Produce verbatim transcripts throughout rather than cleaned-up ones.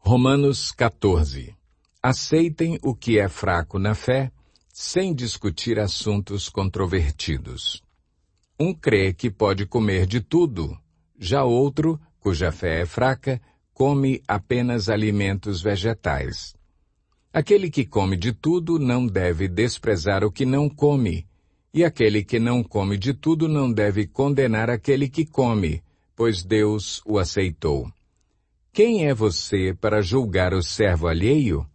Romanos quatorze. Aceitem o que é fraco na fé, sem discutir assuntos controvertidos. Um crê que pode comer de tudo, já outro, cuja fé é fraca, come apenas alimentos vegetais. Aquele que come de tudo não deve desprezar o que não come, e aquele que não come de tudo não deve condenar aquele que come, pois Deus o aceitou. Quem é você para julgar o servo alheio?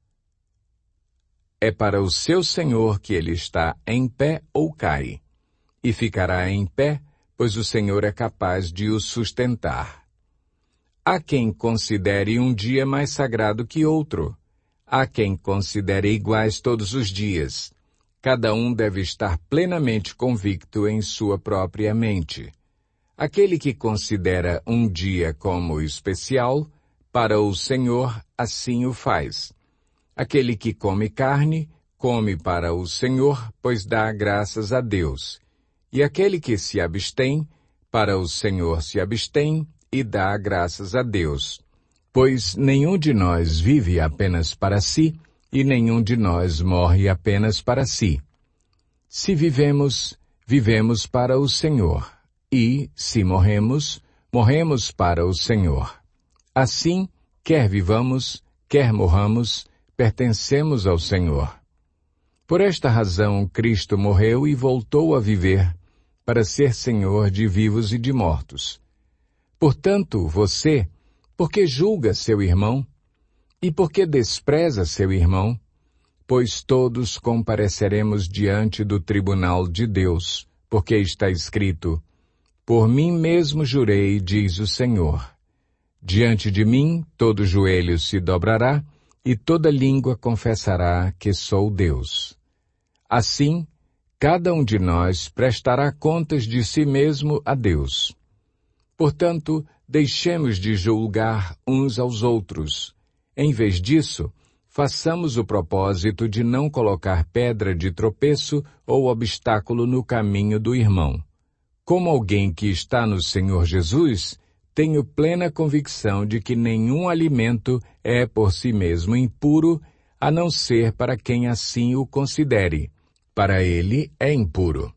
É para o seu Senhor que ele está em pé ou cai, e ficará em pé, pois o Senhor é capaz de o sustentar. Há quem considere um dia mais sagrado que outro. Há quem considere iguais todos os dias. Cada um deve estar plenamente convicto em sua própria mente. Aquele que considera um dia como especial, para o Senhor assim o faz. Aquele que come carne, come para o Senhor, pois dá graças a Deus. E aquele que se abstém, para o Senhor se abstém e dá graças a Deus. Pois nenhum de nós vive apenas para si, e nenhum de nós morre apenas para si. Se vivemos, vivemos para o Senhor. E, se morremos, morremos para o Senhor. Assim, quer vivamos, quer morramos, pertencemos ao Senhor. Por esta razão, Cristo morreu e voltou a viver, para ser Senhor de vivos e de mortos. Portanto, você, por que julga seu irmão? E por que despreza seu irmão? Pois todos compareceremos diante do tribunal de Deus, porque está escrito: por mim mesmo jurei, diz o Senhor. Diante de mim todo joelho se dobrará e toda língua confessará que sou Deus. Assim, cada um de nós prestará contas de si mesmo a Deus. Portanto, deixemos de julgar uns aos outros. Em vez disso, façamos o propósito de não colocar pedra de tropeço ou obstáculo no caminho do irmão. Como alguém que está no Senhor Jesus, tenho plena convicção de que nenhum alimento é por si mesmo impuro, a não ser para quem assim o considere. Para ele é impuro.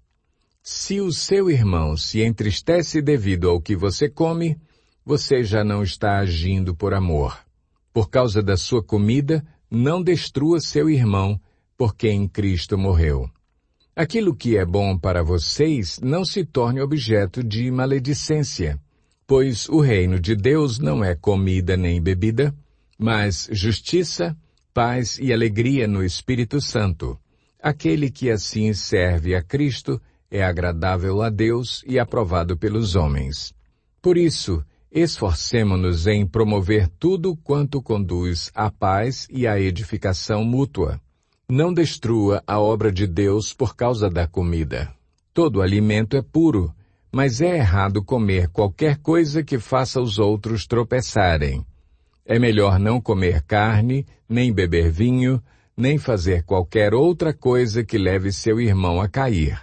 Se o seu irmão se entristece devido ao que você come, você já não está agindo por amor. Por causa da sua comida, não destrua seu irmão, por quem Cristo morreu. Aquilo que é bom para vocês não se torne objeto de maledicência, pois o reino de Deus não é comida nem bebida, mas justiça, paz e alegria no Espírito Santo. Aquele que assim serve a Cristo é agradável a Deus e aprovado pelos homens. Por isso, esforcemo-nos em promover tudo quanto conduz à paz e à edificação mútua. Não destrua a obra de Deus por causa da comida. Todo alimento é puro, mas é errado comer qualquer coisa que faça os outros tropeçarem. É melhor não comer carne, nem beber vinho, nem fazer qualquer outra coisa que leve seu irmão a cair.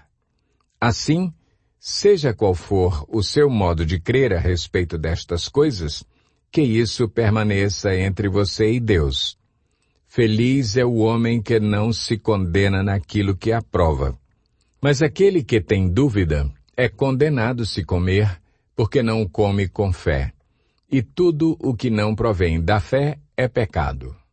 Assim, seja qual for o seu modo de crer a respeito destas coisas, que isso permaneça entre você e Deus. Feliz é o homem que não se condena naquilo que aprova. Mas aquele que tem dúvida é condenado se comer, porque não come com fé. E tudo o que não provém da fé é pecado.